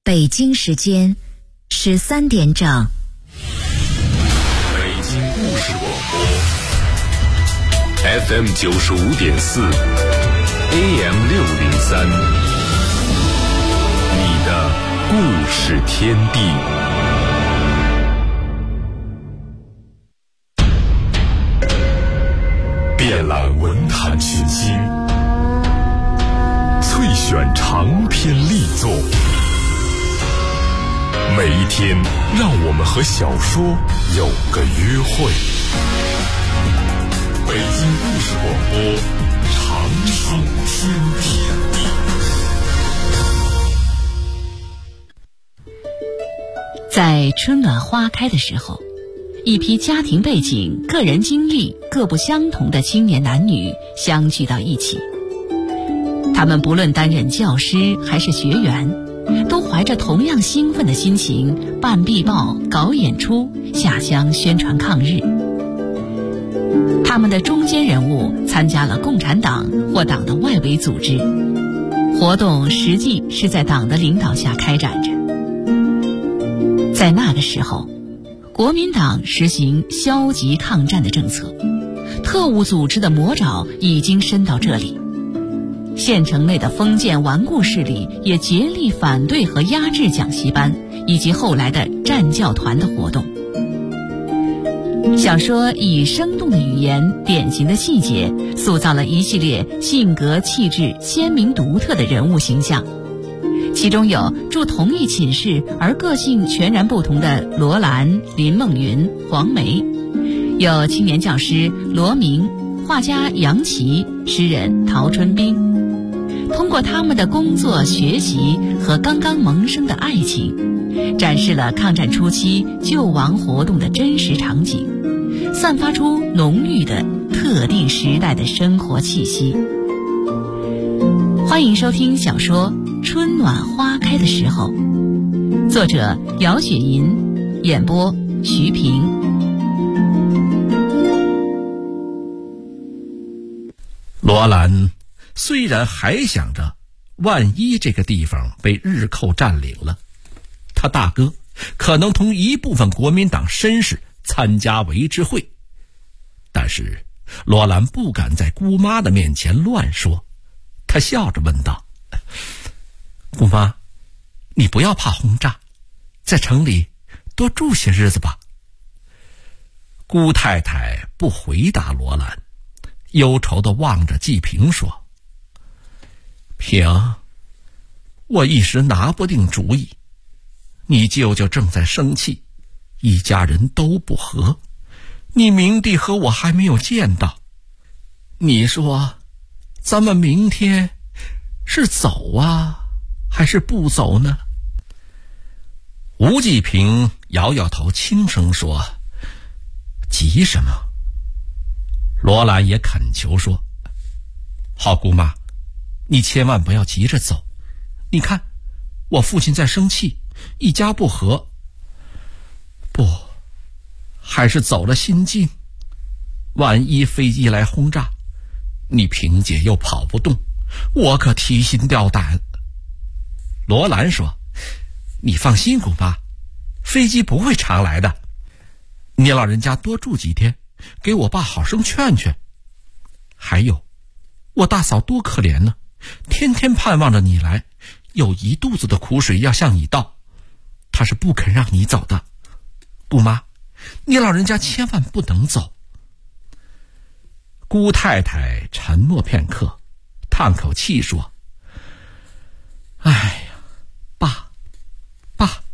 北京时间13点整。 北京故事广播 FM 95.4 AM 603，你的故事天地。遍览文坛群星，萃选长篇力作，每一天让我们和小说有个约会。北京故事广播，长寿天地。 在春暖花开的时候，一批家庭背景、个人经历各不相同的青年男女相聚到一起。他们不论担任教师还是学员，都怀着同样兴奋的心情办壁报、搞演出、下乡宣传抗日。他们的中间人物参加了共产党或党的外围组织，活动实际是在党的领导下开展着。在那个时候，国民党实行消极抗战的政策，特务组织的魔爪已经伸到这里。县城内的封建顽固势力也竭力反对和压制讲习班以及后来的战教团的活动。小说以生动的语言、典型的细节，塑造了一系列性格气质鲜明独特的人物形象。其中有住同一寝室而个性全然不同的罗兰、林梦云、黄梅，有青年教师罗明、画家杨琦、诗人陶春冰。通过他们的工作、学习和刚刚萌生的爱情，展示了抗战初期救亡活动的真实场景，散发出浓郁的特定时代的生活气息。欢迎收听小说《春暖花开的时候》，作者姚雪银，演播徐平。 罗兰虽然还想着万一这个地方被日寇占领了，他大哥可能同一部分国民党绅士参加围之会，但是罗兰不敢在姑妈的面前乱说。他笑着问道：姑妈，你不要怕轰炸，在城里多住些日子吧。姑太太不回答罗兰，忧愁地望着季平说：平，我一时拿不定主意。你舅舅正在生气，一家人都不和，你明弟和我还没有见到。你说咱们明天是走啊还是不走呢？吴季平摇摇头，轻声说：急什么？罗兰也恳求说：好姑妈，你千万不要急着走，你看我父亲在生气，一家不和。不，还是走了心静，万一飞机来轰炸，你萍姐又跑不动，我可提心吊胆。罗兰说：你放心姑妈，飞机不会常来的，你老人家多住几天，给我爸好生劝劝。还有我大嫂多可怜呢，天天盼望着你来，有一肚子的苦水要向你倒，她是不肯让你走的。姑妈，你老人家千万不能走。姑太太沉默片刻，叹口气说：哎呀，爸，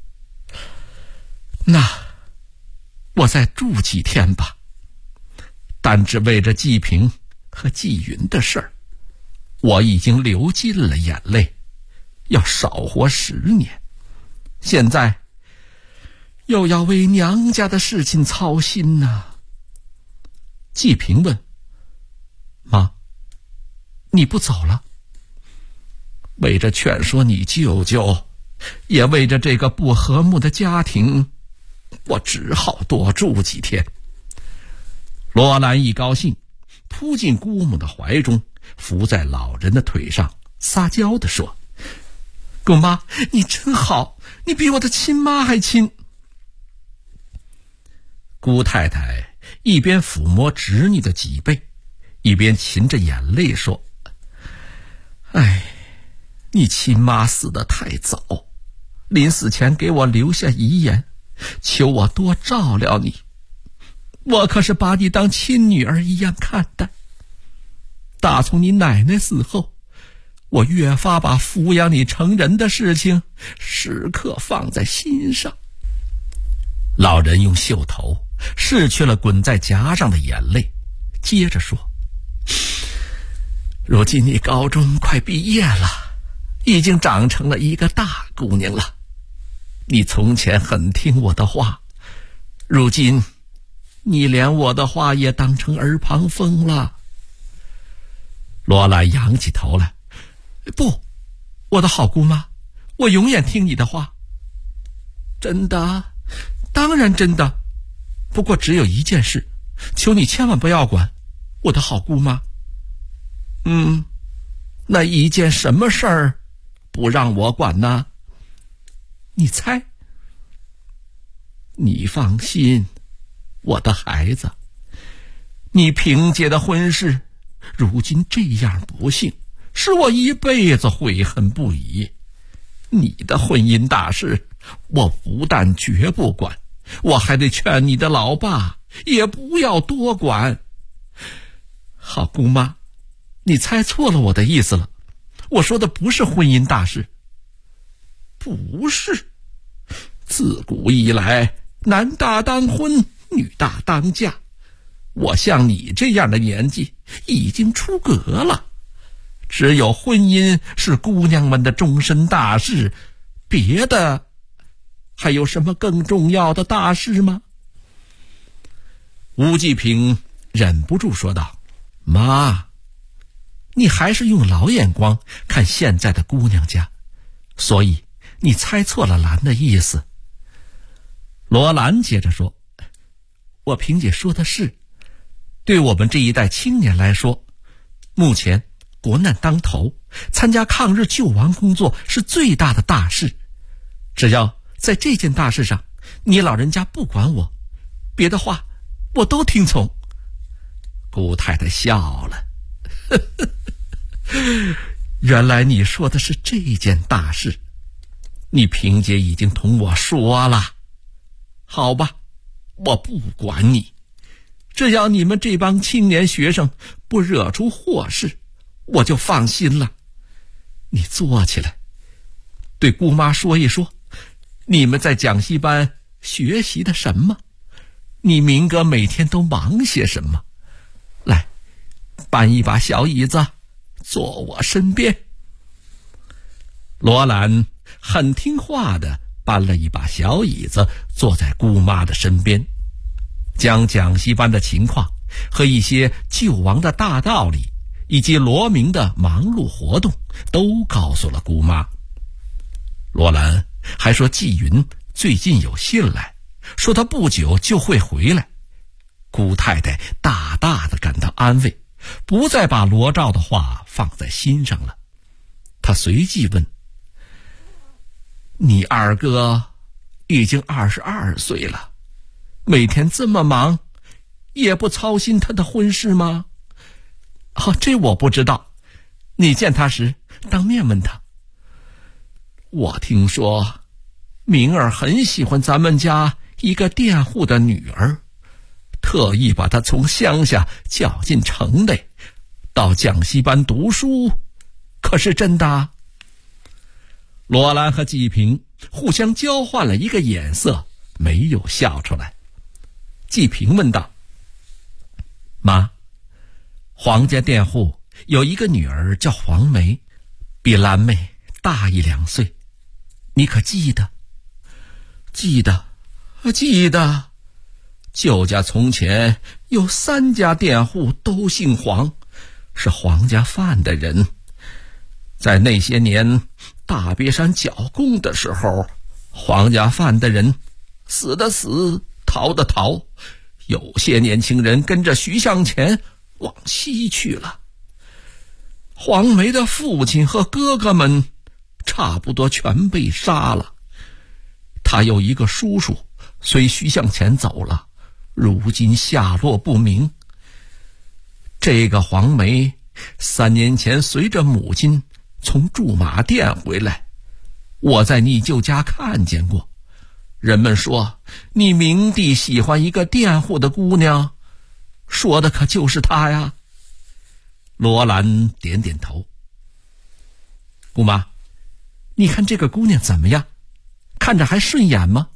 那我再住几天吧，但只为着季平和季云的事儿，我已经流尽了眼泪，要少活10年，现在又要为娘家的事情操心呢。季平问：妈，你不走了？为着劝说你舅舅，也为着这个不和睦的家庭，我只好多住几天。罗兰一高兴，扑进姑母的怀中，伏在老人的腿上撒娇地说： 姑妈，你真好，你比我的亲妈还亲。姑太太一边抚摸侄女的脊背，一边噙着眼泪说：哎，你亲妈死得太早，临死前给我留下遗言，求我多照料你。我可是把你当亲女儿一样看待。打从你奶奶死后，我越发把抚养你成人的事情时刻放在心上。老人用袖头拭去了滚在颊上的眼泪，接着说：如今你高中快毕业了，已经长成了一个大姑娘了。你从前很听我的话，如今你连我的话也当成耳旁风了。罗兰仰起头来：不，我的好姑妈，我永远听你的话。真的？当然真的，不过只有一件事，求你千万不要管，我的好姑妈。那一件什么事儿不让我管呢？你猜？你放心，我的孩子，你萍姐的婚事如今这样不幸，使我一辈子悔恨不已。你的婚姻大事，我不但绝不管，我还得劝你的老爸也不要多管。好姑妈，你猜错了我的意思了，我说的不是婚姻大事。不是，自古以来，男大当婚，女大当嫁。我像你这样的年纪已经出阁了，只有婚姻是姑娘们的终身大事，别的还有什么更重要的大事吗？吴继平忍不住说道：妈，你还是用老眼光看现在的姑娘家，所以你猜错了兰的意思。罗兰接着说：我萍姐说的是，对我们这一代青年来说，目前国难当头，参加抗日救亡工作是最大的大事。只要在这件大事上，你老人家不管我，别的话我都听从。姑太太笑了，原来你说的是这件大事，你萍姐已经同我说了。好吧，我不管你，只要你们这帮青年学生不惹出祸事，我就放心了。你坐起来，对姑妈说一说，你们在讲习班学习的什么？你明哥每天都忙些什么？来，搬一把小椅子，坐我身边。罗兰很听话的搬了一把小椅子，坐在姑妈的身边，将讲习班的情况和一些救亡的大道理，以及罗明的忙碌活动都告诉了姑妈。罗兰还说纪云最近有信来，说他不久就会回来。姑太太大大的感到安慰，不再把罗兆的话放在心上了。她随即问：你二哥已经22岁了，每天这么忙，也不操心他的婚事吗？这我不知道，你见他时当面问他。我听说明儿很喜欢咱们家一个佃户的女儿，特意把她从乡下叫进城内，到讲习班读书，可是真的？罗兰和纪平互相交换了一个眼色，没有笑出来。纪平问道：妈，黄家佃户有一个女儿叫黄梅，比兰妹大1-2岁，你可记得？记得。舅家从前有3家佃户都姓黄，是黄家范的人。在那些年大别山剿共的时候，黄家范的人死的死，逃的逃，有些年轻人跟着徐向前往西去了。黄梅的父亲和哥哥们差不多全被杀了。他有一个叔叔随徐向前走了，如今下落不明。这个黄梅3年前随着母亲从驻马店回来，我在你舅家看见过。人们说你明帝喜欢一个佃户的姑娘，说的可就是她呀。罗兰点点头。姑妈，你看这个姑娘怎么样？看着还顺眼吗？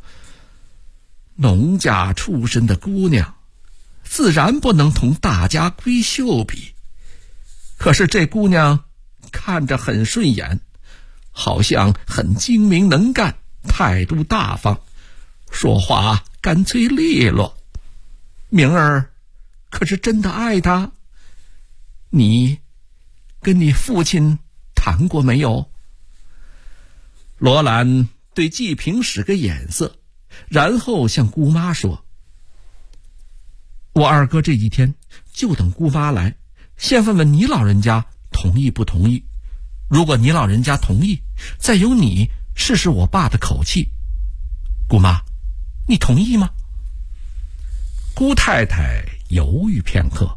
农家出身的姑娘自然不能同大家闺秀比，可是这姑娘看着很顺眼，好像很精明能干，态度大方，说话干脆利落。明儿可是真的爱她？你跟你父亲谈过没有？罗兰对季平使个眼色，然后向姑妈说：我二哥这几天就等姑妈来，先问问你老人家同意不同意。如果你老人家同意，再由你试试我爸的口气。姑妈，你同意吗？姑太太犹豫片刻。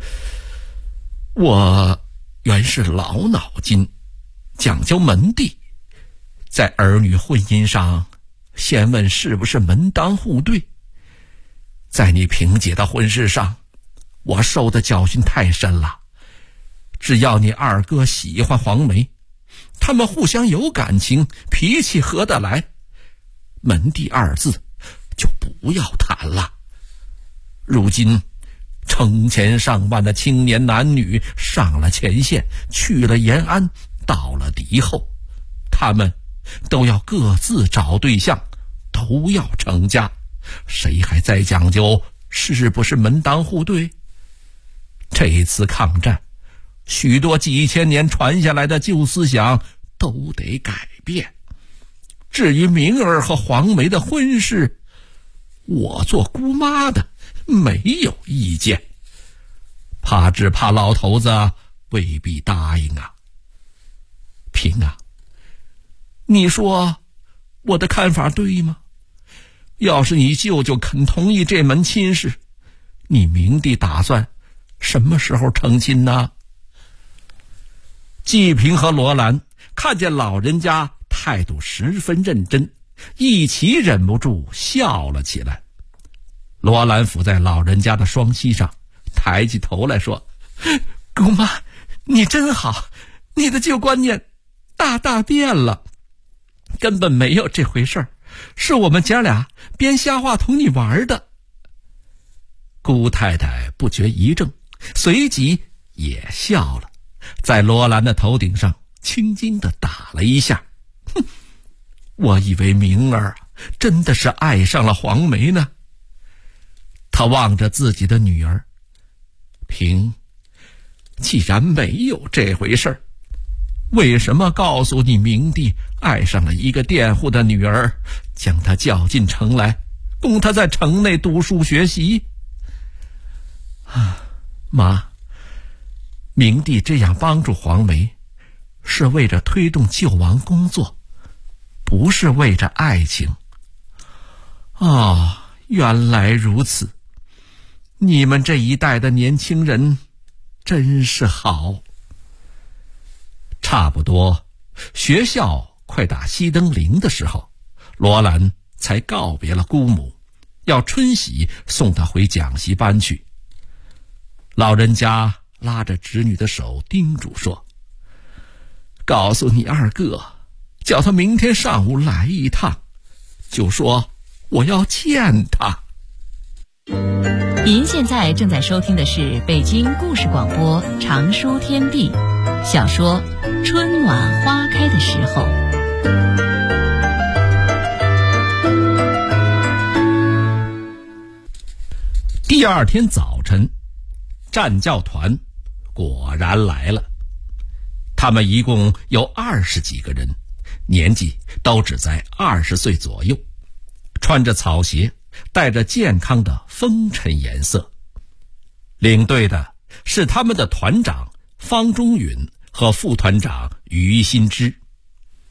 我原是老脑筋，讲究门第，在儿女婚姻上先问是不是门当户对。在你萍姐的婚事上，我受的教训太深了。只要你二哥喜欢黄梅，他们互相有感情，脾气合得来，门第二字就不要谈了。如今成千上万的青年男女上了前线，去了延安，到了敌后，他们都要各自找对象，都要成家，谁还在讲究是不是门当户对？这一次抗战，许多几千年传下来的旧思想都得改变。至于明儿和黄梅的婚事，我做姑妈的没有意见，只怕老头子未必答应啊。平啊，你说我的看法对吗？要是你舅舅肯同意这门亲事，你明帝打算什么时候成亲呢？季平和罗兰看见老人家态度十分认真，一起忍不住笑了起来。罗兰伏在老人家的双膝上，抬起头来说：姑妈，你真好，你的旧观念大变了，根本没有这回事儿，是我们家俩编瞎话同你玩的。姑太太不觉一怔，随即也笑了，在罗兰的头顶上轻轻地打了一下。哼，我以为明儿真的是爱上了黄梅呢。他望着自己的女儿，平，既然没有这回事儿，为什么告诉你明帝爱上了一个佃户的女儿，将她叫进城来，供她在城内读书学习？妈，明帝这样帮助黄梅，是为着推动救亡工作，不是为着爱情。原来如此，你们这一代的年轻人真是好。差不多学校快打熄灯铃的时候，罗兰才告别了姑母，要春喜送她回讲习班去。老人家拉着侄女的手叮嘱说：告诉你二哥，叫他明天上午来一趟，就说我要见他。 您现在正在收听的是北京故事广播长书天地小说《春晚花开的时候》。 第二天早晨，战教团果然来了。他们一共有20几个人，年纪都只在20岁左右，穿着草鞋，带着健康的风尘颜色。领队的是他们的团长方中允和副团长于新之。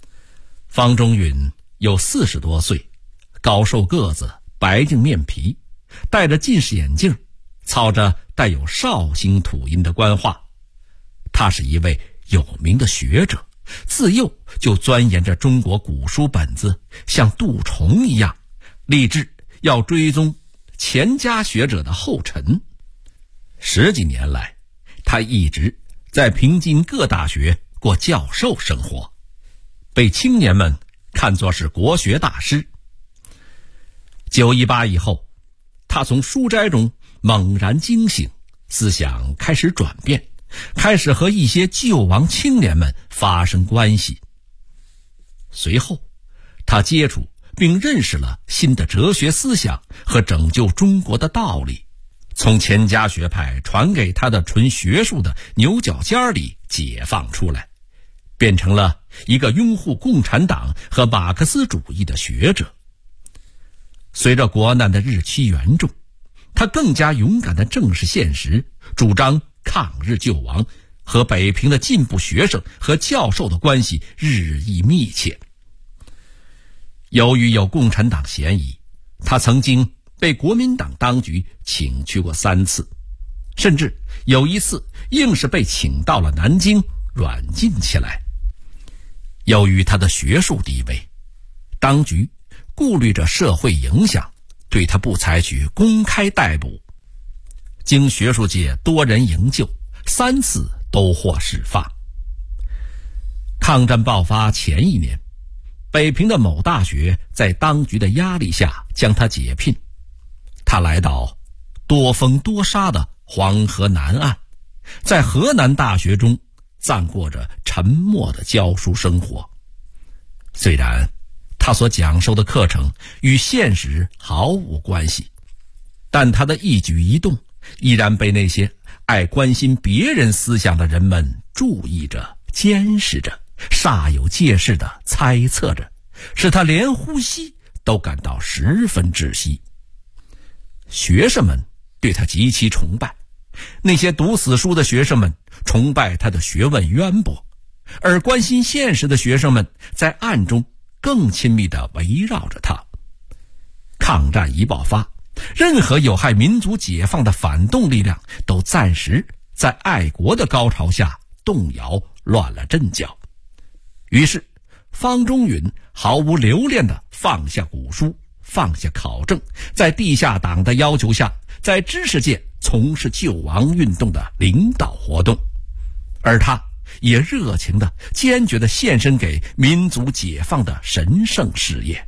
方中允有40多岁，高瘦个子，白净面皮，戴着近视眼镜，操着带有绍兴土音的官话。他是一位有名的学者，自幼就钻研着中国古书本子，像蠹虫一样，立志要追踪钱家学者的后尘。10几年来，他一直在平津各大学过教授生活，被青年们看作是国学大师。918以后，他从书斋中猛然惊醒，思想开始转变，开始和一些救亡青年们发生关系。随后，他接触并认识了新的哲学思想和拯救中国的道理，从钱家学派传给他的纯学术的牛角尖里解放出来，变成了一个拥护共产党和马克思主义的学者。随着国难的日趋严重，他更加勇敢地正视现实，主张抗日救亡，和北平的进步学生和教授的关系日益密切。由于有共产党嫌疑，他曾经被国民党当局请去过3次，甚至有一次硬是被请到了南京软禁起来。由于他的学术地位，当局顾虑着社会影响，对他不采取公开逮捕。经学术界多人营救，3次都获释放。抗战爆发前1年，北平的某大学在当局的压力下将他解聘。他来到多风多沙的黄河南岸，在河南大学中暂过着沉默的教书生活。虽然他所讲授的课程与现实毫无关系，但他的一举一动依然被那些爱关心别人思想的人们注意着、监视着，煞有介事地猜测着，使他连呼吸都感到十分窒息。学生们对他极其崇拜，那些读死书的学生们崇拜他的学问渊博，而关心现实的学生们在暗中更亲密地围绕着他。抗战一爆发，任何有害民族解放的反动力量都暂时在爱国的高潮下动摇，乱了阵脚。于是方中允毫无留恋地放下古书，放下考证，在地下党的要求下，在知识界从事救亡运动的领导活动，而他也热情地、坚决地献身给民族解放的神圣事业。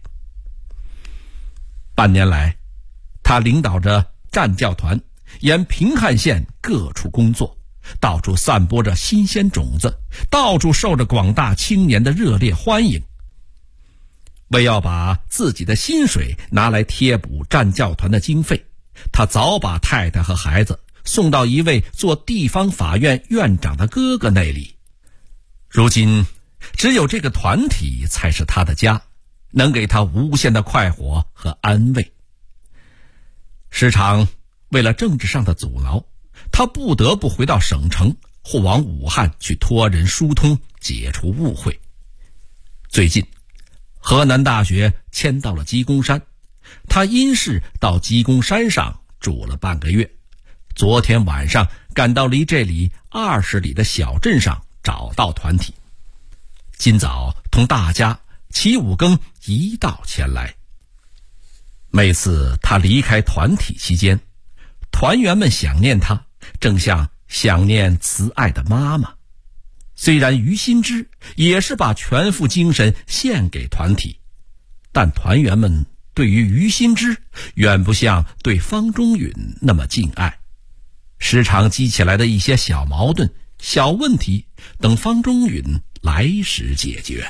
半年来，他领导着战教团沿平汉线各处工作，到处散播着新鲜种子，到处受着广大青年的热烈欢迎。为要把自己的薪水拿来贴补战教团的经费，他早把太太和孩子送到一位做地方法院院长的哥哥那里。如今只有这个团体才是他的家，能给他无限的快活和安慰。时常为了政治上的阻挠，他不得不回到省城或往武汉去托人疏通，解除误会。最近河南大学迁到了鸡公山，他因事到鸡公山上住了半个月，昨天晚上赶到离这里20里的小镇上，找到团体。今早同大家起5更一道前来。每次他离开团体期间，团员们想念他，正像想念慈爱的妈妈。虽然于新之也是把全副精神献给团体，但团员们对于于新之远不像对方中允那么敬爱，时常激起来的一些小矛盾、小问题，等方中允来时解决。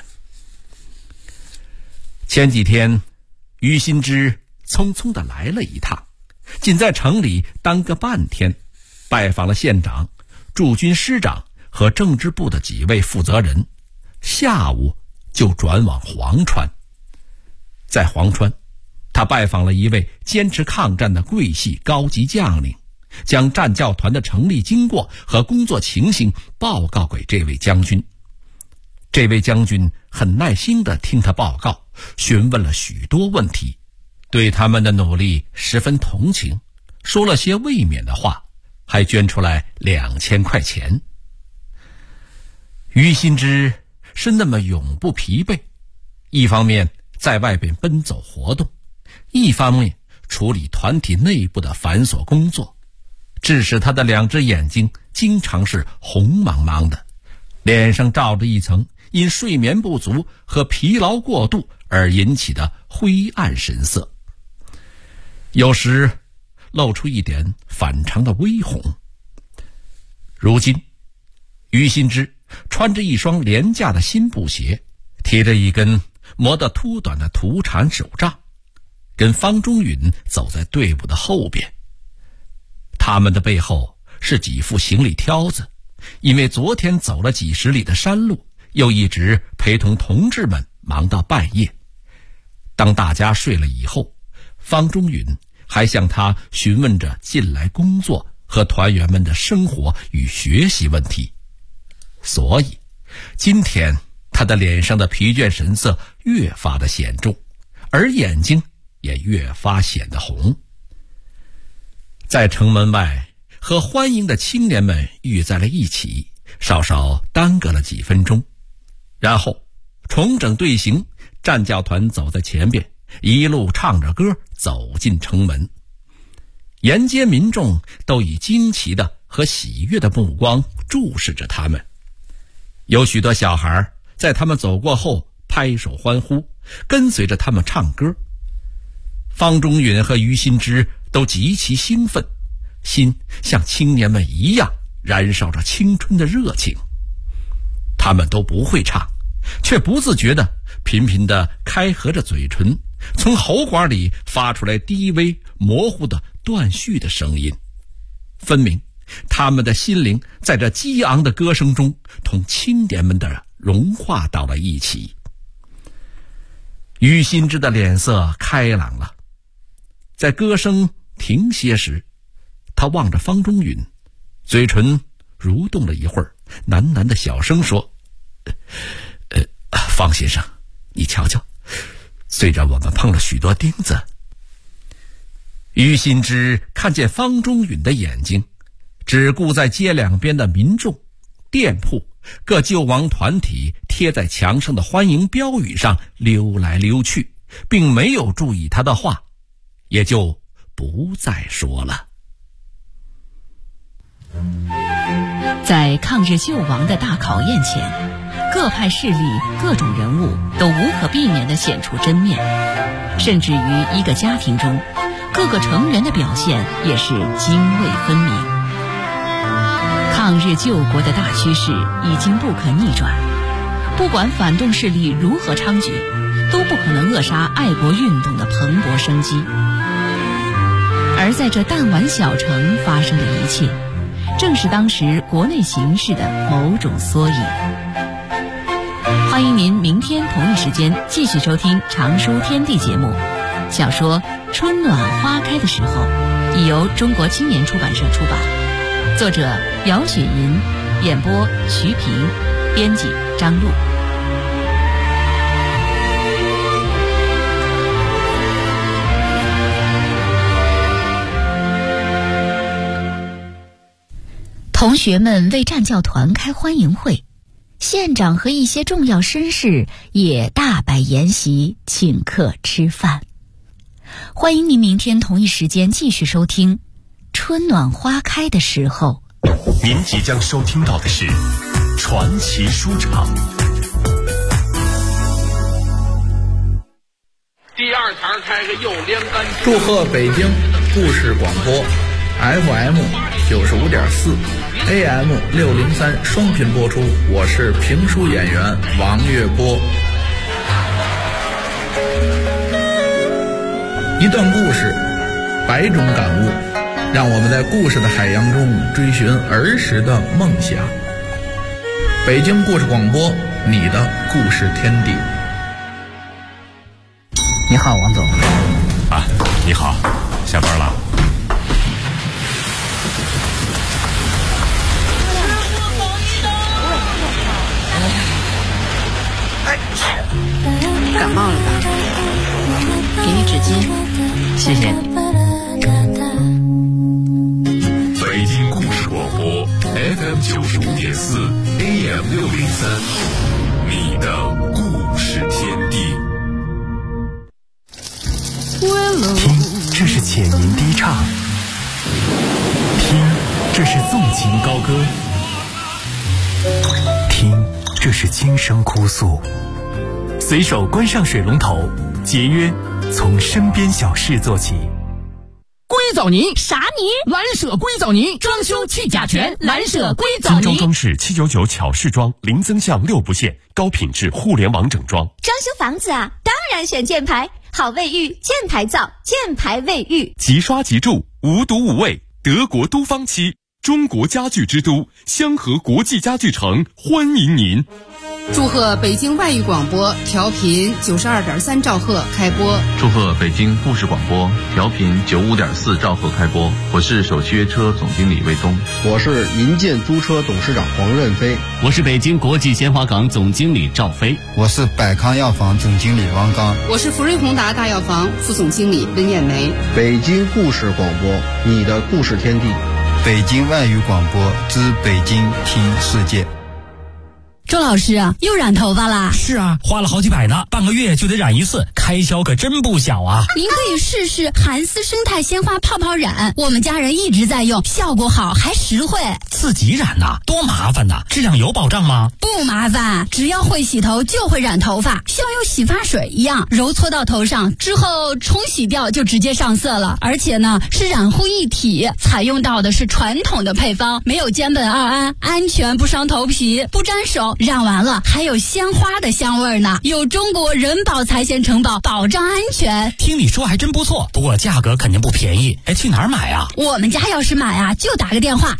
前几天于新之匆匆地来了一趟，仅在城里耽搁半天，拜访了县长、驻军师长和政治部的几位负责人，下午就转往黄川。在黄川，他拜访了一位坚持抗战的桂系高级将领，将战教团的成立经过和工作情形报告给这位将军。这位将军很耐心地听他报告，询问了许多问题，对他们的努力十分同情，说了些慰勉的话，还捐出来2000块钱。于新之是那么永不疲惫，一方面在外边奔走活动，一方面处理团体内部的繁琐工作，致使他的2只眼睛经常是红茫茫的，脸上罩着一层因睡眠不足和疲劳过度而引起的灰暗神色，有时露出一点反常的微红。如今于新之穿着一双廉价的新布鞋，提着一根磨得秃短的土铲手杖，跟方中允走在队伍的后边。他们的背后是几副行李挑子，因为昨天走了几十里的山路，又一直陪同同志们忙到半夜。当大家睡了以后，方中允还向他询问着近来工作和团员们的生活与学习问题。所以今天他的脸上的疲倦神色越发的显重，而眼睛也越发显得红。在城门外和欢迎的青年们遇在了一起，稍稍耽搁了几分钟，然后重整队形，战教团走在前边，一路唱着歌走进城门。沿街民众都以惊奇的和喜悦的目光注视着他们，有许多小孩在他们走过后拍手欢呼，跟随着他们唱歌。方中允和于新之都极其兴奋，心像青年们一样燃烧着青春的热情。他们都不会唱，却不自觉地频频地开合着嘴唇，从喉管里发出来低微模糊的断续的声音，分明他们的心灵在这激昂的歌声中同青年们的融化到了一起。于新之的脸色开朗了，在歌声停歇时，他望着方中允，嘴唇蠕动了一会儿，喃喃的小声说：方先生，你瞧瞧，虽然我们碰了许多钉子。于新之看见方中允的眼睛只顾在街两边的民众、店铺、各救亡团体贴在墙上的欢迎标语上溜来溜去，并没有注意他的话，也就不再说了。 在抗日救亡的大考验前，各派势力、各种人物都无可避免地显出真面，甚至于一个家庭中，各个成员的表现也是泾渭分明。抗日救国的大趋势已经不可逆转，不管反动势力如何猖獗，都不可能扼杀爱国运动的蓬勃生机。而在这弹丸小城发生的一切，正是当时国内形势的某种缩影。欢迎您明天同一时间继续收听《常书天地》节目。小说《春暖花开的时候》已由中国青年出版社出版，作者姚雪银，演播徐平，编辑张璐。 同学们为战教团开欢迎会，县长和一些重要绅士也大摆筵席，请客吃饭。欢迎您明天同一时间继续收听《春暖花开的时候》。 您即将收听到的是传奇书场。 第二堂开个右连杆。 祝贺北京故事广播 FM 95.4 AM 603双频播出，我是评书演员王月波。一段故事，百种感悟，让我们在故事的海洋中追寻儿时的梦想。北京故事广播，你的故事天地。 你好，王总。 啊，你好，下班了。 哎感冒了吧？给你纸巾，谢谢你。 北京故事广播 FM 95.4 AM 603，你的故事天地。 听，这是浅吟低唱；听，这是纵情高歌；听，这是轻声哭诉。随手关上水龙头，节约从身边小事做起。 硅藻泥啥泥？ 蓝舍硅藻泥，装修去甲醛，蓝舍硅藻泥。 精装装饰799巧饰装，零增项6不限，高品质互联网整装。 装修房子啊，当然选箭牌，好卫浴，箭牌造，箭牌卫浴。 即刷即住，无毒无味，德国都方漆，中国家具之都，香河国际家具城欢迎您。 祝贺北京外语广播调频92.3兆赫开播。 祝贺北京故事广播调频95.4兆赫开播。我是首汽约车总经理魏东。 我是银建租车董事长黄任飞。 我是北京国际鲜花港总经理赵飞。 我是百康药房总经理王刚。 我是福瑞宏达大药房副总经理温艳梅。 北京故事广播，你的故事天地。 北京外语广播之北京听世界。 周老师啊，又染头发啦？ 是啊，花了好几百呢，半个月就得染一次，开销可真不小啊。 您可以试试韩丝生态鲜花泡泡染，我们家人一直在用，效果好还实惠。 自己染呐，多麻烦呐，质量有保障吗？ 不麻烦，只要会洗头就会染头发，像用洗发水一样，揉搓到头上之后冲洗掉就直接上色了。而且呢，是染护一体，采用到的是传统的配方，没有间苯二胺，安全不伤头皮，不沾手。染完了还有鲜花的香味呢，有中国人保财险承保，保障安全。 听你说还真不错，不过价格肯定不便宜。哎，去哪儿买啊？ 我们家要是买啊，就打个电话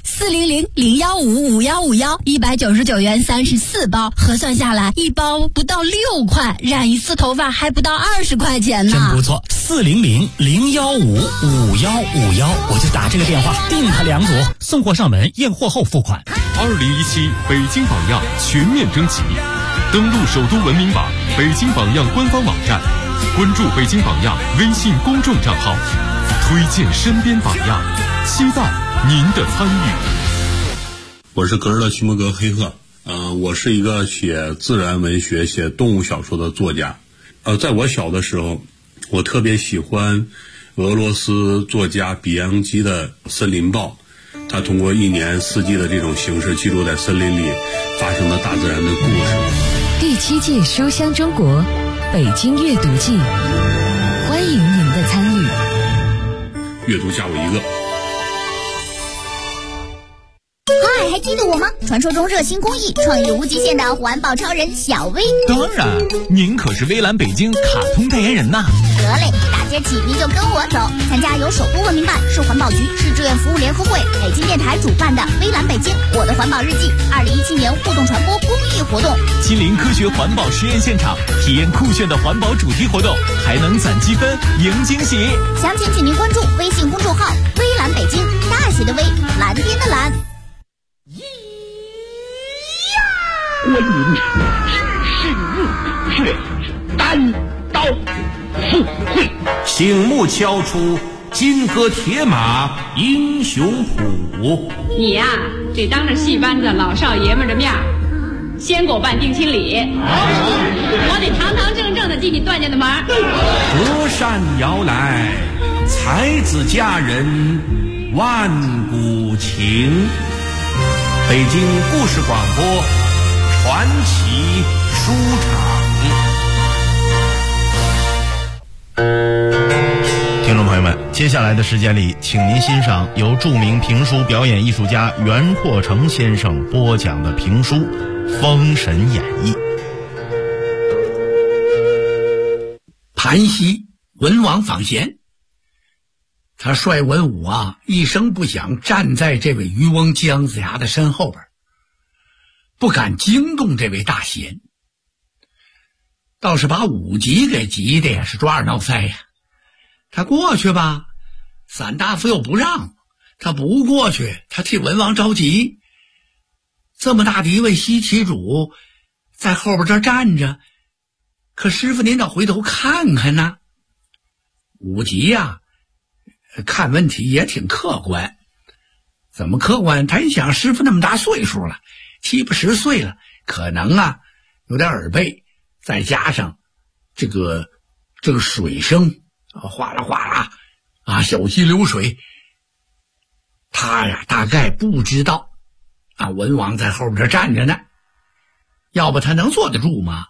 400-015-5151，199元34包，核算下来一包不到6块，染一次头发还不到20块钱呢。 真不错，400-015-5151，我就打这个电话订它2组，送货上门，验货后付款。 2017北京榜样全面征集，登录首都文明网、北京榜样官方网站，关注北京榜样微信公众账号，推荐身边榜样，期待您的参与。 我是格尔的徐摩格黑鹤，我是一个写自然文学、写动物小说的作家。在我小的时候，我特别喜欢俄罗斯作家比昂基的《森林报》。他通过一年四季的这种形式，记录在森林里发生的大自然的故事。 第7届书香中国北京阅读季，欢迎您的参与。 阅读加我一个。 嗨，还记得我吗？传说中热心公益、创意无极限的环保超人小薇。 当然，您可是微蓝北京卡通代言人呐。 得嘞，大街起您就跟我走，参加由首都文明办、市环保局、市志愿服务联合会、北京电台主办的微蓝北京我的环保日记2017年互动传播公益活动， 亲临科学环保实验现场，体验酷炫的环保主题活动，还能攒积分赢惊喜。 详情请您关注微信公众号微蓝北京，大写的微，蓝天的蓝。 观音是怒却单刀赴会， 醒目敲出金戈铁马英雄谱。 你呀，得当着戏班子老少爷们的面先给我办定亲礼，我得堂堂正正的进你段家的门。 隔山遥来，才子佳人万古情。北京故事广播传奇书场。 听众朋友们，接下来的时间里，请您欣赏由著名评书表演艺术家袁阔成先生播讲的评书《封神演义》。 盘溪文王访贤，他率文武一声不响站在这位渔翁姜子牙的身后边，不敢惊动这位大贤，倒是把武吉给急的也是抓耳挠腮呀。他过去吧，散大夫又不让；他不过去，他替文王着急。这么大的一位西岐主，在后边这站着， 可师傅您倒回头看看呢。武吉呀，看问题也挺客观。怎么客观？他一想，师傅那么大岁数了，70、80岁了，可能啊有点耳背，再加上这个水声哗啦哗啦啊，小溪流水，他呀大概不知道啊文王在后边站着呢，要不他能坐得住吗？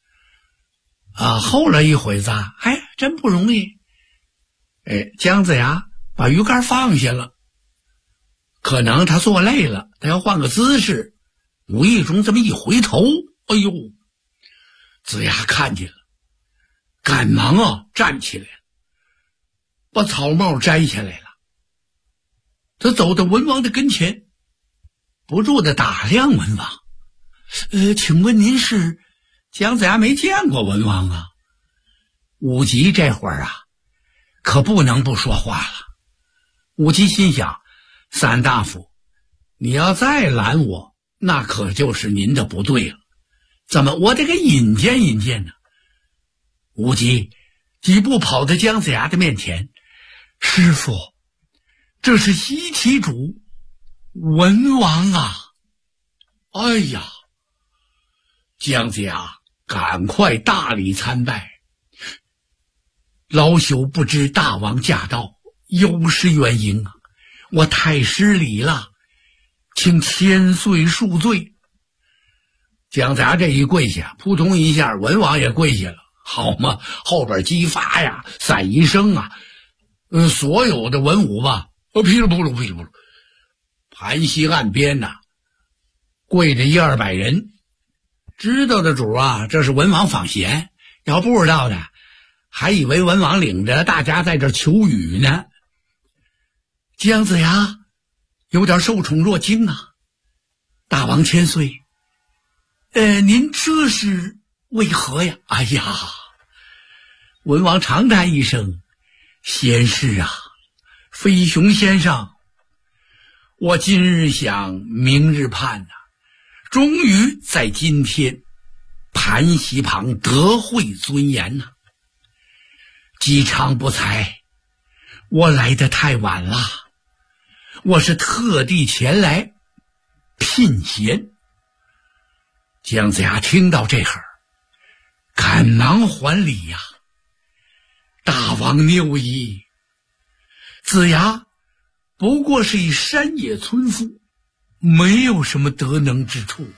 后来一会子，真不容易。姜子牙把鱼竿放下了，可能他坐累了，他要换个姿势，无意中这么一回头，哎呦，子牙看见了，赶忙站起来了，把草帽摘下来了。他走到文王的跟前，不住地打量文王。请问您是？姜子牙没见过文王啊。武吉这会儿可不能不说话了。武吉心想，三大夫，你要再拦我，那可就是您的不对了。怎么我得给引荐引荐呢？武吉几步跑到姜子牙的面前，师傅，这是西岐主文王啊。哎呀，姜子牙赶快大礼参拜。老朽不知大王驾到，有失远迎啊，我太失礼了，请千岁恕罪。姜子牙这一跪下，扑通一下，文王也跪下了。好嘛，后边激发呀，散一声啊，所有的文武吧，噼里扑噜噼里扑噜，盘溪岸边跪着100-200人。知道的主这是文王访贤，要不知道的还以为文王领着大家在这求雨呢。姜子牙有点受宠若惊啊。大王千岁，您这是为何呀？哎呀，文王长叹一声，贤士啊，飞熊先生，我今日想明日盼终于在今天盘溪旁得会尊严姬昌不才，我来得太晚了，我是特地前来聘贤。姜子牙听到这会儿，赶忙还礼呀。大王谬矣，子牙不过是一山野村夫，没有什么德能之处，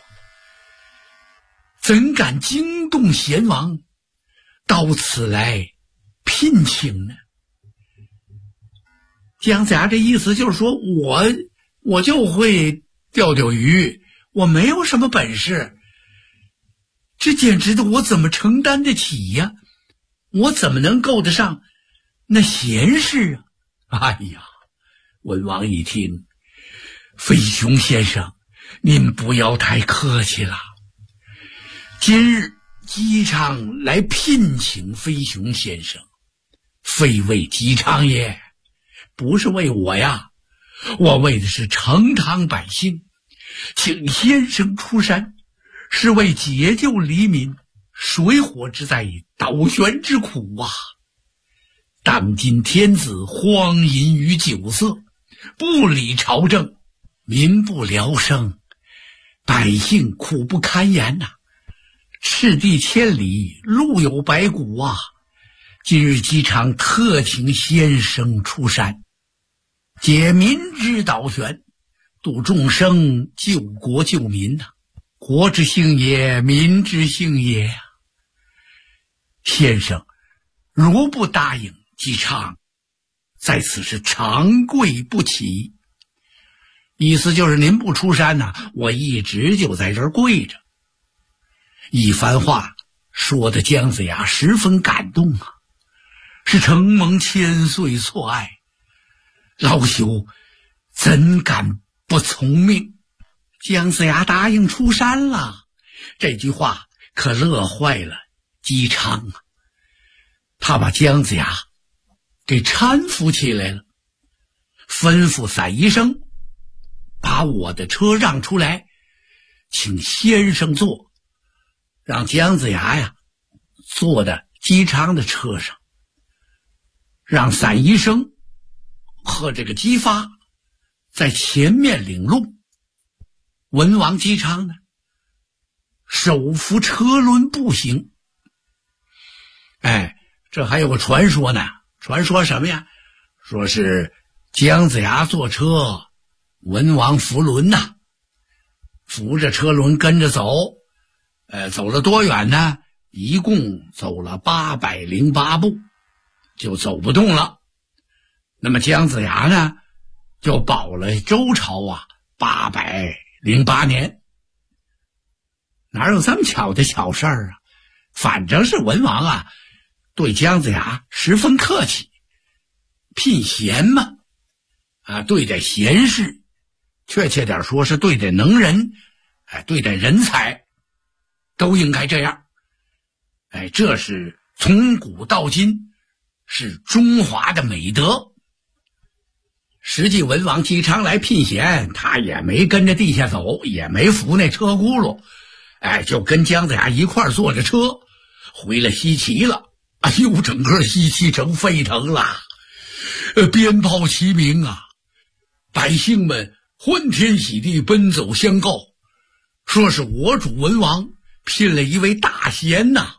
怎敢惊动贤王，到此来聘请呢？姜子牙这意思就是说，我就会钓鱼，我没有什么本事，这简直的我怎么承担得起呀？我怎么能够得上那贤士啊？哎呀，文王一听，飞熊先生，您不要太客气了。今日姬昌来聘请飞熊先生，非为姬昌也，不是为我呀，我为的是成汤百姓，请先生出山，是为解救黎民，水火之灾，倒悬之苦啊！当今天子荒淫于酒色，不理朝政，民不聊生，百姓苦不堪言呐！赤地千里，路有白骨啊！今日姬昌特请先生出山，解民之倒悬，度众生，救国救民呐！国之幸也，民之幸也呀！先生如不答应，姬昌在此是长跪不起。意思就是您不出山我一直就在这儿跪着。一番话说的姜子牙十分感动啊，是承蒙千岁错爱，老朽怎敢不从命？姜子牙答应出山了，这句话可乐坏了姬昌啊。他把姜子牙给搀扶起来了，吩咐散医生把我的车让出来，请先生坐，让姜子牙坐在姬昌的车上，让散宜生和这个姬发在前面领路，文王姬昌呢手扶车轮步行。这还有个传说呢，传说什么呀？说是姜子牙坐车，文王扶轮呐，扶着车轮跟着走，走了多远呢？一共走了808步，就走不动了。那么姜子牙呢，就保了周朝808年。哪有这么巧的巧事儿啊？反正是文王对姜子牙十分客气，聘贤嘛，对待贤士，确切点说是对待能人，对待人才，都应该这样。这是从古到今是中华的美德。实际文王姬昌来聘贤，他也没跟着地下走，也没扶那车轱辘，就跟姜子牙一块儿坐着车回了西岐了。哎呦，整个西岐城沸腾了，鞭炮齐鸣啊，百姓们欢天喜地奔走相告，说是我主文王聘了一位大贤呐。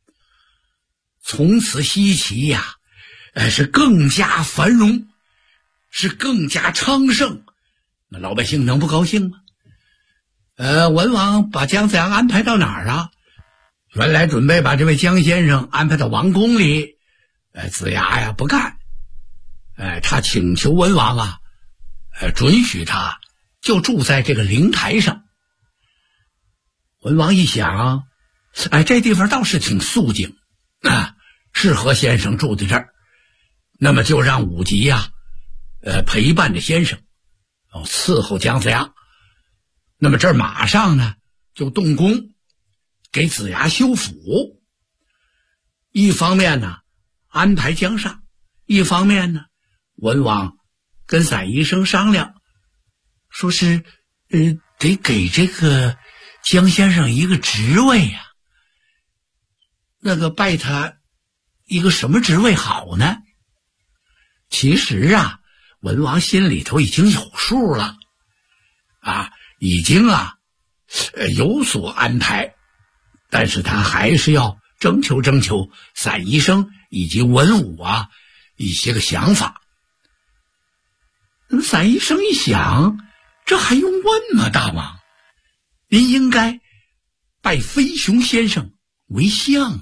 从此西岐是更加繁荣，是更加昌盛，那老百姓能不高兴吗？文王把姜子牙安排到哪儿啊？原来准备把这位姜先生安排到王宫里，子牙不干，他请求文王准许他就住在这个灵台上。文王一想，这地方倒是挺肃静适合先生住在这儿，那么就让武吉陪伴着先生，伺候姜子牙。那么这儿马上呢就动工给子牙修府，一方面呢安排姜尚，一方面呢文王跟散宜生商量，说是得给这个姜先生一个职位那个拜他一个什么职位好呢？其实文王心里头已经有数了已经有所安排，但是他还是要征求散宜生以及文武一些个想法。那么散宜生一想，这还用问吗？大王，您应该拜飞熊先生为相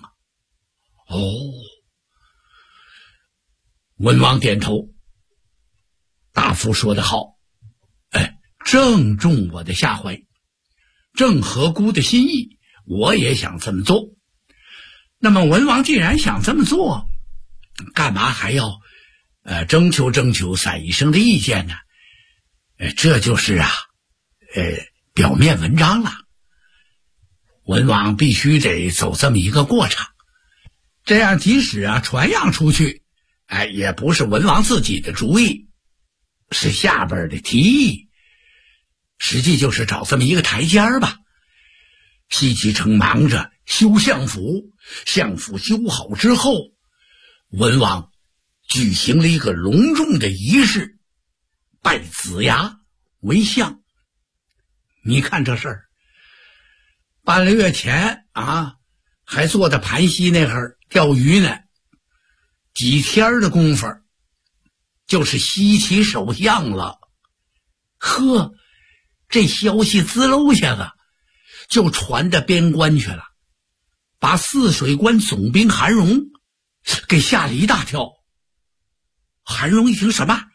文王点头，大夫说得好，正中我的下怀，正合姑的心意，我也想这么做。那么文王既然想这么做，干嘛还要征求散宜生的意见呢？这就是表面文章了。文王必须得走这么一个过程，这样即使传扬出去，也不是文王自己的主意，是下边的提议，实际就是找这么一个台阶吧。西岐城忙着修相府，相府修好之后，文王举行了一个隆重的仪式，拜子牙为相。你看这事儿，半个月前还坐在盘溪那儿钓鱼呢，几天的功夫就是西岐首相了。呵，这消息滋溜下子就传到边关去了，把泗水关总兵韩荣给吓了一大跳。韩荣一听什么？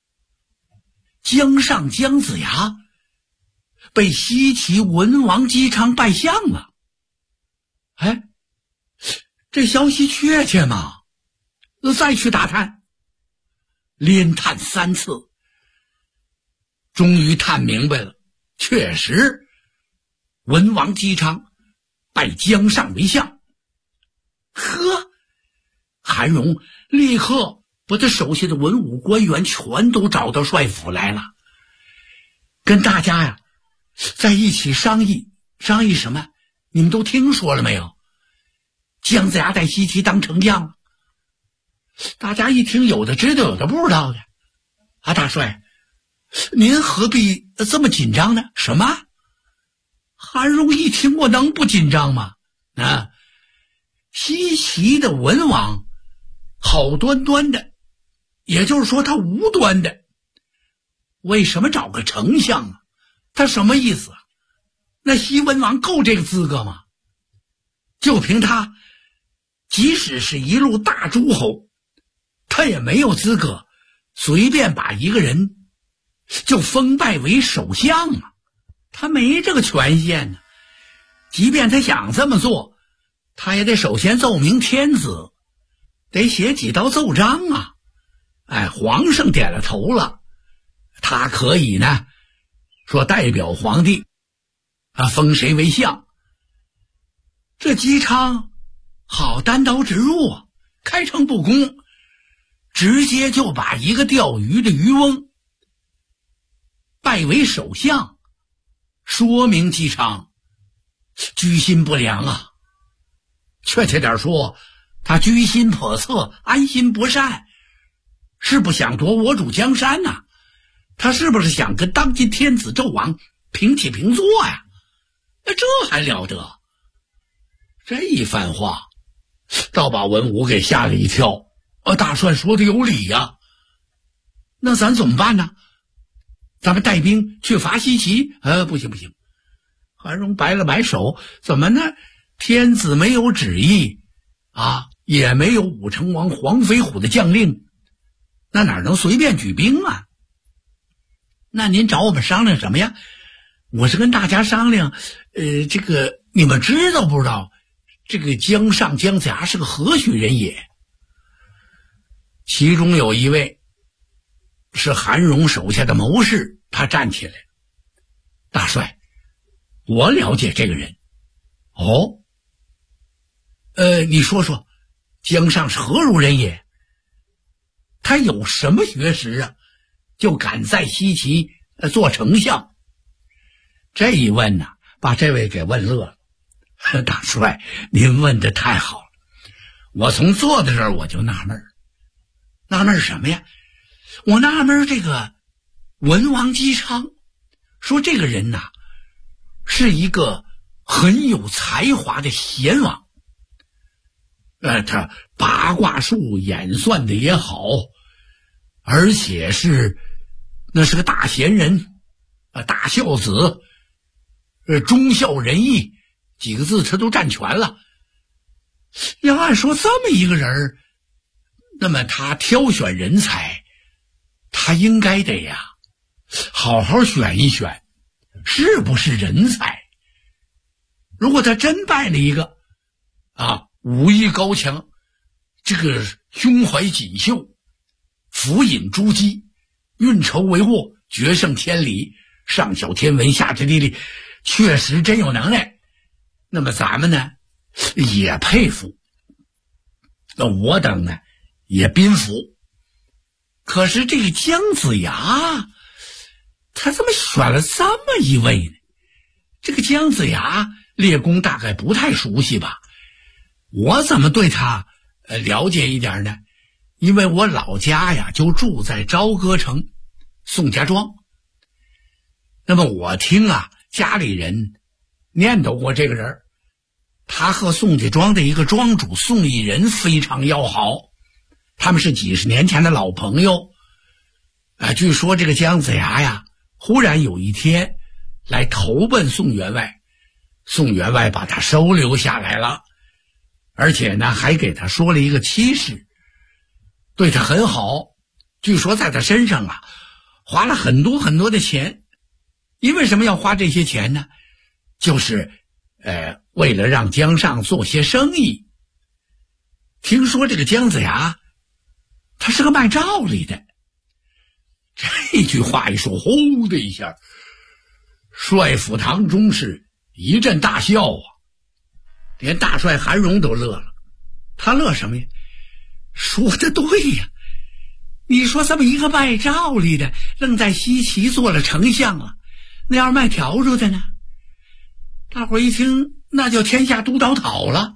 姜尚姜子牙被西岐文王姬昌拜相了。这消息确切吗？再去打探，连探3次，终于探明白了，确实文王姬昌拜姜尚为相。呵，韩荣立刻把他手下的文武官员全都找到帅府来了，跟大家在一起商议什么？你们都听说了没有？ 姜子牙在西岐当丞相了。大家一听，有的知道，有的不知道的。啊，大帅，您何必这么紧张呢？什么？韩荣一听，我能不紧张吗？啊，西岐的文王好端端的，也就是说他无端的，为什么找个丞相啊？他什么意思啊？那西文王够这个资格吗？就凭他，即使是一路大诸侯，他也没有资格随便把一个人就封拜为首相啊，他没这个权限呢。即便他想这么做，他也得首先奏明天子，得写几道奏章啊。哎，皇上点了头了，他可以呢说代表皇帝封谁为相。这姬昌好单刀直入啊，开诚布公，直接就把一个钓鱼的渔翁拜为首相，说明姬昌居心不良啊。确切点说，他居心叵测，安心不善，是不想夺我主江山呐。他是不是想跟当今天子纣王平起平坐呀？那这还了得？这一番话倒把文武给吓了一跳。大帅说的有理呀，那咱怎么办呢？咱们带兵去伐西岐？不行不行。韩荣摆了摆手，怎么呢？天子没有旨意啊，也没有武成王黄飞虎的将令，那哪能随便举兵啊？那您找我们商量什么呀？我是跟大家商量，这个你们知道不知道？这个姜尚姜子牙是个何许人也？其中有一位是韩荣手下的谋士，他站起来，大帅，我了解这个人。哦，你说说，姜尚是何如人也？他有什么学识啊？就敢在西岐做丞相？这一问呢，把这位给问乐了。大帅，您问的太好了，我从坐在这儿我就纳闷什么呀？我纳闷这个文王姬昌，说这个人呐，是一个很有才华的贤王。他八卦术演算的也好，而且那是个大贤人，大孝子，忠孝仁义几个字他都占全了。要按说这么一个人，那么他挑选人才，他应该得呀好好选一选是不是人才。如果他真拜了一个武艺高强，这个胸怀锦绣，俯引诸姬，运筹帷幄，决胜天理，上晓天文，下知地理，确实真有能耐，那么咱们呢也佩服，那我等呢也宾服。可是这个姜子牙他怎么选了这么一位呢？这个姜子牙列公大概不太熟悉吧？我怎么对他了解一点呢？因为我老家呀就住在朝歌城宋家庄，那么我听家里人念叨过这个人，他和宋家庄的一个庄主宋义人非常要好，他们是几十年前的老朋友。据说这个姜子牙呀忽然有一天来投奔宋员外，宋员外把他收留下来了，而且呢还给他说了一个妻室，对他很好。据说在他身上花了很多很多的钱。因为什么要花这些钱呢？就是为了让姜尚做些生意。听说这个姜子牙他是个卖诏里的。这句话一说，呼的一下，帅府堂中是一阵大笑连大帅韩荣都乐了。他乐什么呀？说的对呀，你说这么一个卖诏里的愣在西岐做了丞相了，那要是卖笤帚的呢？大伙儿一听，那叫天下都倒讨了。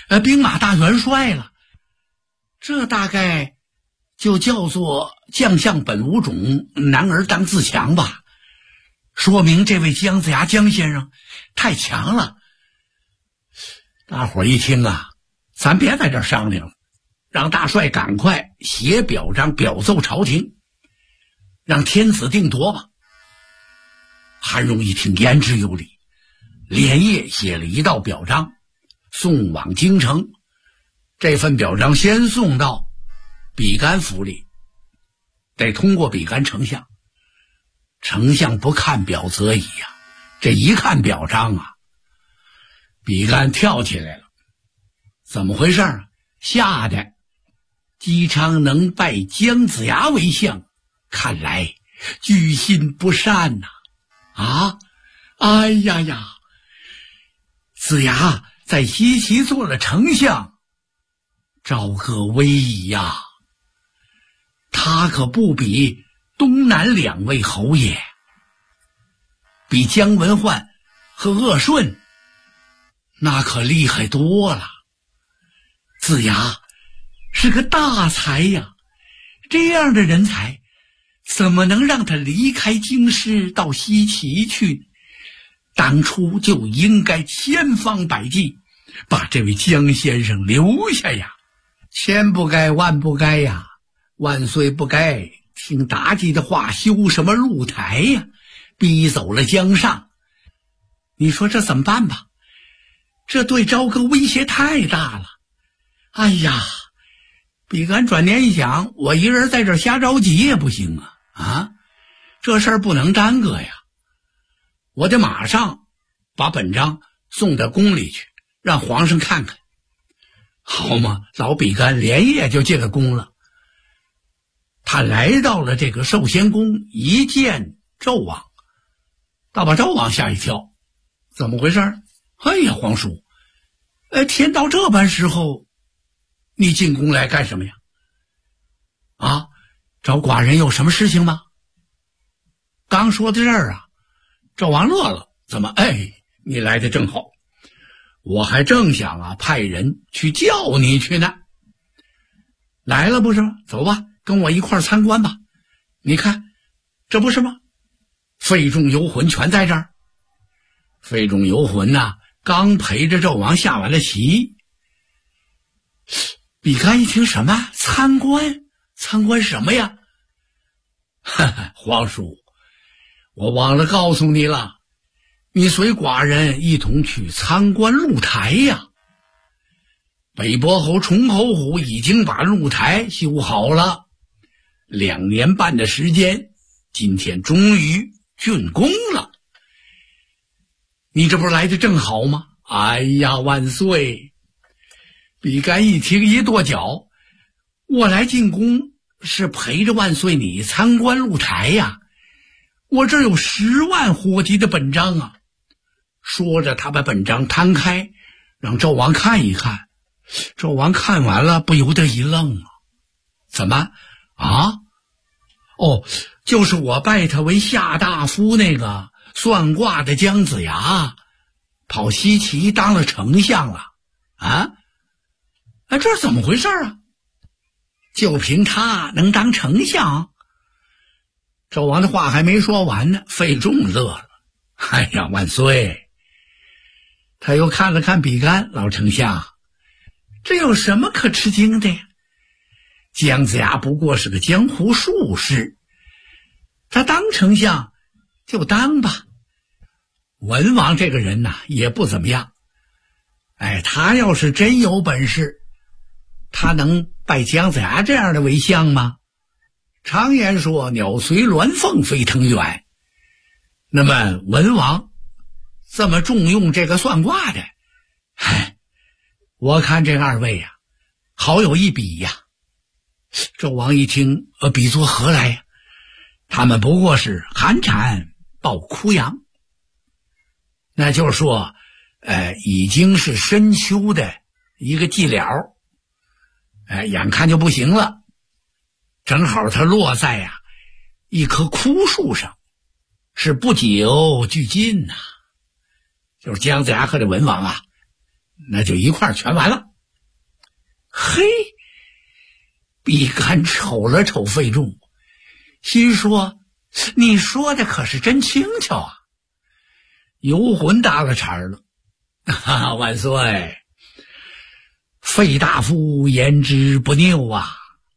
兵马大元帅了。这大概就叫做将相本无种，男儿当自强吧，说明这位姜子牙姜先生太强了。大伙儿一听啊，咱别在这儿商量了，让大帅赶快写表彰表奏朝廷，让天子定夺吧。韩荣一听言之有理，连夜写了一道表彰，送往京城。这份表彰先送到比干府里，得通过比干丞相。丞相不看表则已呀，这一看表彰啊，比干跳起来了。怎么回事啊？吓得姬昌能拜姜子牙为相，看来居心不善呐！哎呀呀！子牙在西岐做了丞相，朝歌威仪呀，他可不比东南2位侯爷，比姜文焕和鄂顺那可厉害多了。子牙是个大才呀，这样的人才怎么能让他离开京师到西岐去？当初就应该千方百计把这位姜先生留下呀，千不该万不该呀，万岁不该听妲己的话修什么露台呀，逼走了姜尚。你说这怎么办吧？这对朝歌威胁太大了。哎呀，比干转念一想，我一人在这瞎着急也不行啊！这事儿不能耽搁呀，我得马上把本章送到宫里去，让皇上看看。好嘛，老比干连夜就进了宫了。他来到了这个寿仙宫，一见纣王，倒把纣王吓一跳。怎么回事？哎呀，皇叔，天到这般时候，你进宫来干什么呀？找寡人有什么事情吗？刚说到这儿啊，纣王乐了。怎么？你来的正好，我还正想派人去叫你去呢。来了不是吗？走吧，跟我一块参观吧。你看，这不是吗？费仲游魂全在这儿。费仲游魂呐，刚陪着纣王下完了棋。比干一听什么参观？参观什么呀？皇叔，我忘了告诉你了，你随寡人一同去参观露台呀。北伯侯崇侯虎已经把露台修好了，2年半的时间，今天终于竣工了。你这不是来的正好吗？哎呀，万岁！比干一听一跺脚，我来进宫是陪着万岁你参观露台呀，我这有10万火急的本章啊。说着他把本章摊开，让纣王看一看。纣王看完了不由得一愣啊，怎么就是我拜他为下大夫那个算卦的姜子牙跑西岐当了丞相了这是怎么回事啊？就凭他能当丞相？纣王的话还没说完呢，费仲乐了。哎呀，万岁！他又看了看比干，老丞相，这有什么可吃惊的呀？姜子牙不过是个江湖术士，他当丞相就当吧。文王这个人呐，也不怎么样。他要是真有本事，他能拜姜子牙这样的为相吗？常言说鸟随鸾凤飞腾远，那么文王这么重用这个算卦的，我看这2位呀，好有一比呀。纣王一听，比作何来呀？他们不过是寒蝉抱枯杨，那就是说已经是深秋的一个寂寥，眼看就不行了，正好它落在一棵枯树上，是不久俱尽呐。就是姜子牙和这文王那就一块全完了。 嘿，比干瞅了瞅费仲，心说：“你说的可是真轻巧啊！”游魂搭了茬了：“哈哈，万岁！费大夫言之不谬啊。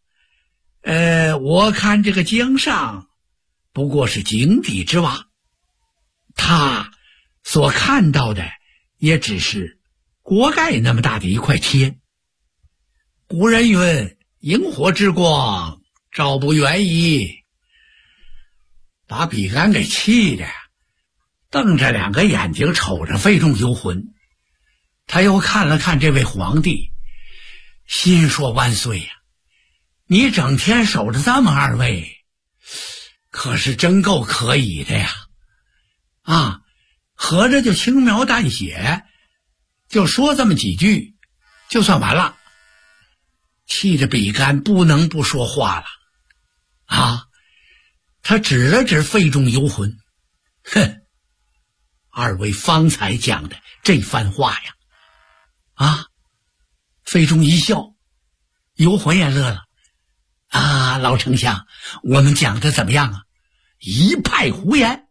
我看这个江上不过是井底之蛙，他所看到的也只是锅盖那么大的一块天。古人云：萤火之光，照不远矣。”把比干给气的，瞪着两个眼睛瞅着费仲游魂。他又看了看这位皇帝，心说：“万岁呀，你整天守着这么二位，可是真够可以的呀！啊，合着就轻描淡写，就说这么几句，就算完了。”气得比干不能不说话了。啊，他指了指费仲游魂，哼，二位方才讲的这番话呀，啊，费仲一笑，游魂也乐了。啊，老丞相，我们讲的怎么样啊？一派胡言。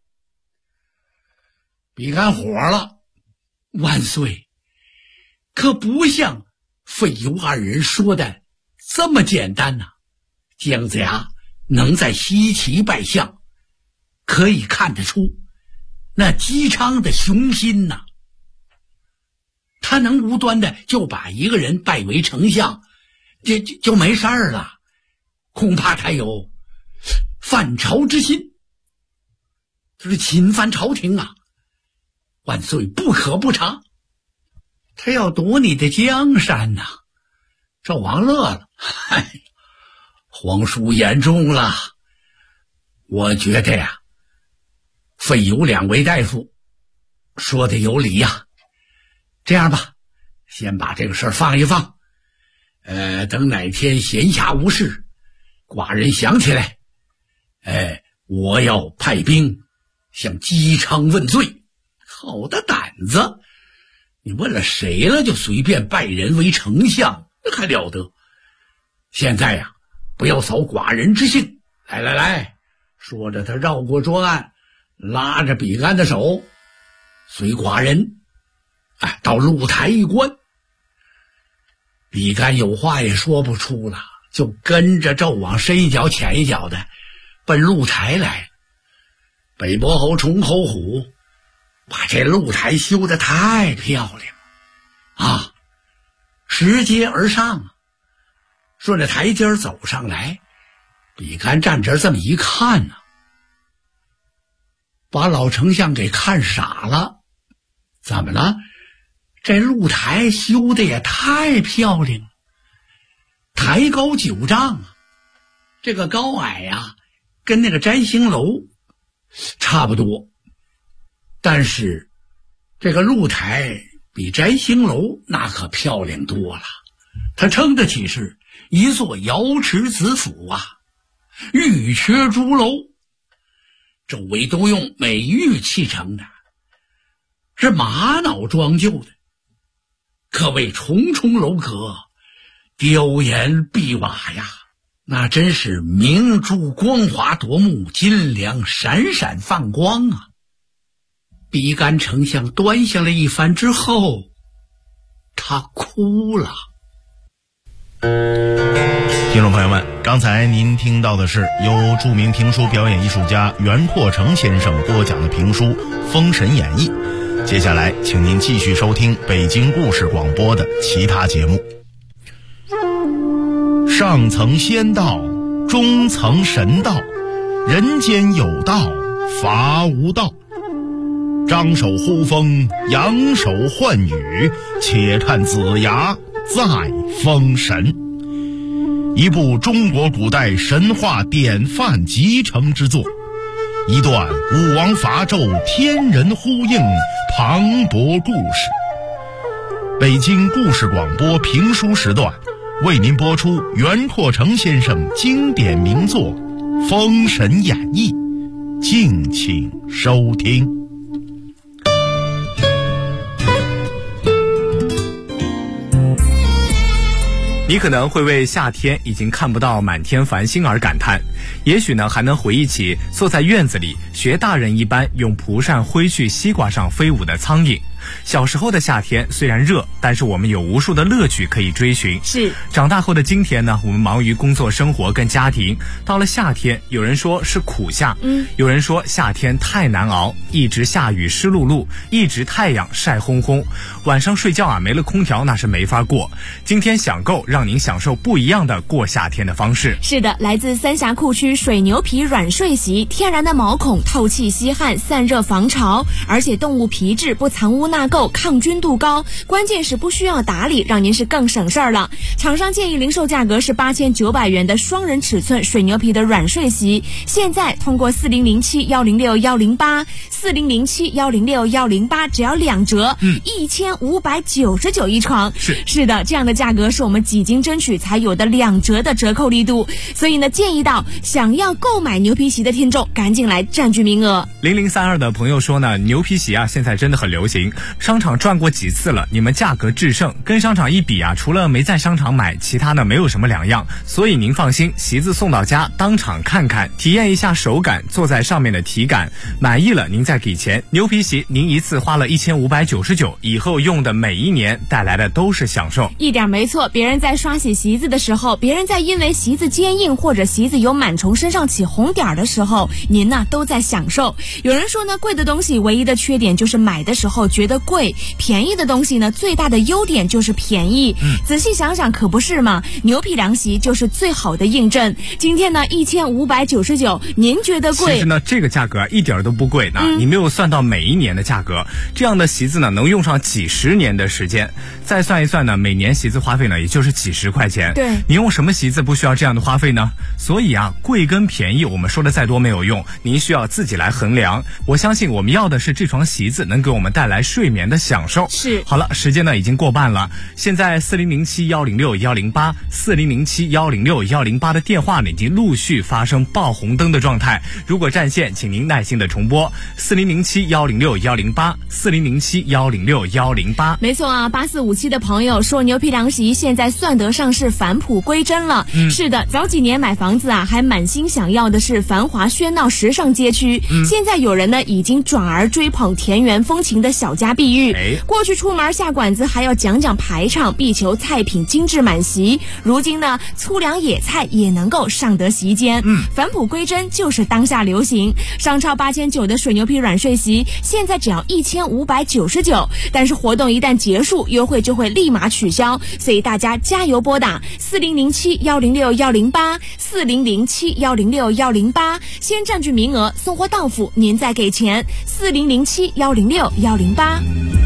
比干火了，万岁，可不像费游二人说的这么简单呐。姜子牙能在西岐拜相，可以看得出那姬昌的雄心呐。他能无端的就把一个人拜为丞相，就没事儿了，恐怕他有犯朝之心，这是侵犯朝廷啊！万岁不可不查，他要夺你的江山呐！纣王乐了，嗨，皇叔言重了。我觉得呀，费游两位大夫说的有理呀。这样吧，先把这个事儿放一放，等哪天闲暇无事，寡人想起来，我要派兵向姬昌问罪。好的胆子，你问了谁了就随便拜人为丞相，那还了得。现在呀，不要扫寡人之兴，来，说着他绕过桌案，拉着比干的手，随寡人到露台一观。比干有话也说不出了，就跟着纣王深一脚浅一脚的奔露台来。北伯侯崇侯虎把这露台修得太漂亮啊，拾阶而上，顺着台阶走上来。比干站这这么一看呢，把老丞相给看傻了。怎么了？这露台修的也太漂亮了，台高9丈啊，这个高矮呀，跟那个摘星楼差不多。但是这个露台比摘星楼那可漂亮多了，它称得起是一座瑶池子府啊，玉阙朱楼，周围都用美玉砌成的，是玛瑙装就的，可谓重重楼阁，雕檐碧瓦呀，那真是明珠光华夺目，金梁闪闪放光啊。比干丞相端详了一番之后，他哭了。 听众朋友们，刚才您听到的是由著名评书表演艺术家袁阔成先生播讲的评书《封神演义》。接下来请您继续收听北京故事广播的其他节目。上层仙道，中层神道，人间有道，伐无道。张手呼风，扬手唤雨，且看子牙再封神。一部中国古代神话典范集成之作，一段武王伐纣天人呼应磅礴故事。北京故事广播评书时段为您播出袁阔成先生经典名作《封神演义》，敬请收听。 你可能会为夏天已经看不到满天繁星而感叹，也许呢还能回忆起坐在院子里学大人一般用蒲扇挥去西瓜上飞舞的苍蝇。小时候的夏天虽然热，但是我们有无数的乐趣可以追寻。 是， 长大后的今天呢，我们忙于工作生活跟家庭，到了夏天，有人说是苦夏，有人说夏天太难熬，一直下雨湿漉漉，一直太阳晒烘烘，晚上睡觉啊没了空调那是没法过。今天享购让您享受不一样的过夏天的方式。 是的，来自三峡库区水牛皮软睡席，天然的毛孔，透气吸汗，散热防潮，而且动物皮质不藏污纳垢，抗菌度高，关键是不需要打理，让您是更省事儿了。厂商建议零售价格是8900元的双人尺寸水牛皮的软睡席，现在通过4007-106-108 4007-106-108只要2折，1599一床。是的，这样的价格是我们几经争取才有的2折的折扣力度，所以呢，建议到想要购买牛皮席的听众赶紧来占据名额。 0032的朋友说呢，牛皮席啊现在真的很流行，商场转过几次了，你们价格制胜，跟商场一比啊，除了没在商场买，其他的没有什么两样。所以您放心，席子送到家，当场看看，体验一下手感，坐在上面的体感，满意了您再给钱。牛皮席您一次花了1599，以后用的每一年带来的都是享受。 一点没错，别人在刷洗席子的时候，别人在因为席子坚硬或者席子有螨虫身上起红点的时候，您呢都在享受。有人说呢，贵的东西唯一的缺点就是买的时候觉得贵，便宜的东西呢最大的优点就是便宜。仔细想想可不是吗？牛皮凉席就是最好的印证。今天呢1599，您觉得贵？ 其实呢这个价格一点都不贵呢，你没有算到每一年的价格，这样的席子呢能用上几十年的时间，再算一算呢，每年席子花费呢也就是几十块钱。 对， 你用什么席子不需要这样的花费呢？所以啊，贵跟便宜我们说的再多没有用，您需要自己来衡量。我相信我们要的是这床席子能给我们带来睡眠的享受。 是， 好了，时间呢已经过半了，现在4007-106-108 4007-106-108的电话呢已经陆续发生爆红灯的状态，如果占线请您耐心的重拨4007-106-108 4007-106-108。 没错啊，8457的朋友说牛皮凉席现在算得上是返璞归真了。是的，早几年买房子啊还满心想要的是繁华喧闹时尚街区，现在有人呢已经转而追捧田园风情的小家碧玉。过去出门下馆子还要讲排场，必求菜品精致满席，如今呢粗粮野菜也能够上得席间。返璞归真就是当下流行。上超8900的水牛皮软睡席现在只要1599，但是活动一旦结束，优惠就会立马取消，所以大家加油拨打4007-106-108 4007-106-108，先占据名额，送货到府您再给钱。4007-106-108。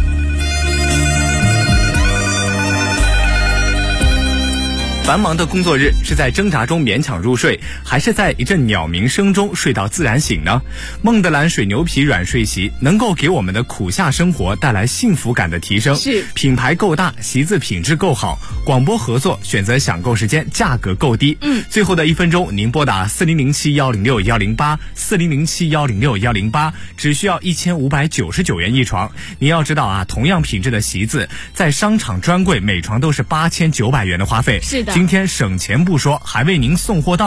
繁忙的工作日，是在挣扎中勉强入睡，还是在一阵鸟鸣声中睡到自然醒呢？孟德兰水牛皮软睡席能够给我们的苦夏生活带来幸福感的提升。 是， 品牌够大，席子品质够好，广播合作选择享购时间，价格够低。最后的1分钟，您拨打4007-106-108 4007-106-108，只需要1599元一床。您要知道啊，同样品质的席子，在商场专柜每床都是8900元的花费。 是的， 今天省钱不说，还为您送货到